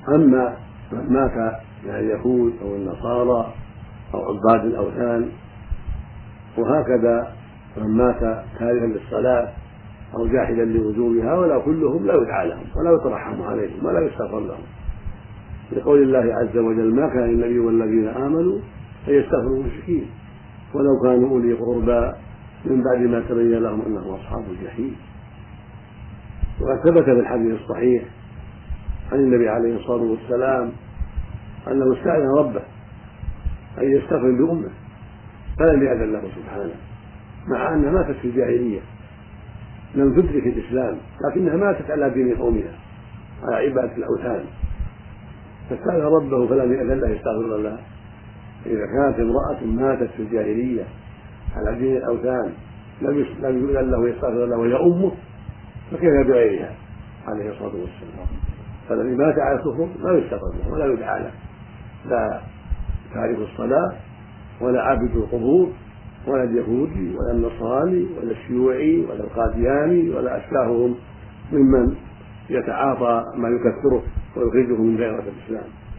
أما من مات من اليهود أو النصارى أو عباد الأوثان وهكذا من مات تاركا للصلاة أو جاحدا لوجوبها ولا كلهم لا يدعى لهم ولا يترحم عليهم ولا يستغفر لهم، لقول الله عز وجل: ما كان النبي والذين آمنوا أن يستغفروا المشركين ولو كانوا أولي قربى من بعد ما تبين لهم أنهم أصحاب الجحيم. وقد ثبت في الحديث الصحيح عن النبي عليه الصلاة والسلام أنه استأذن ربه أن يستغفر لأمه فلم يأذن له سبحانه، مع أنها ماتت في الجاهلية لم تدرك الإسلام لكنها ماتت على دين قومها على عبادة الأوثان، فاستأذن ربه فلم يأذن له يستغفر لها. إذا كانت امرأة ماتت في الجاهلية على دين الأوثان لم يؤذن له يستغفر لها وهي أمه، فكيف بغيرها عليه الصلاة والسلام؟ فالذي مات على الكفر لا يستغفر له ولا يدعى له، لا تارك الصلاة ولا عابد القبور ولا اليهودي ولا النصراني ولا الشيوعي ولا القادياني ولا أشباههم ممن يتعاطى ما يكفره ويخرجه من دائرة الإسلام.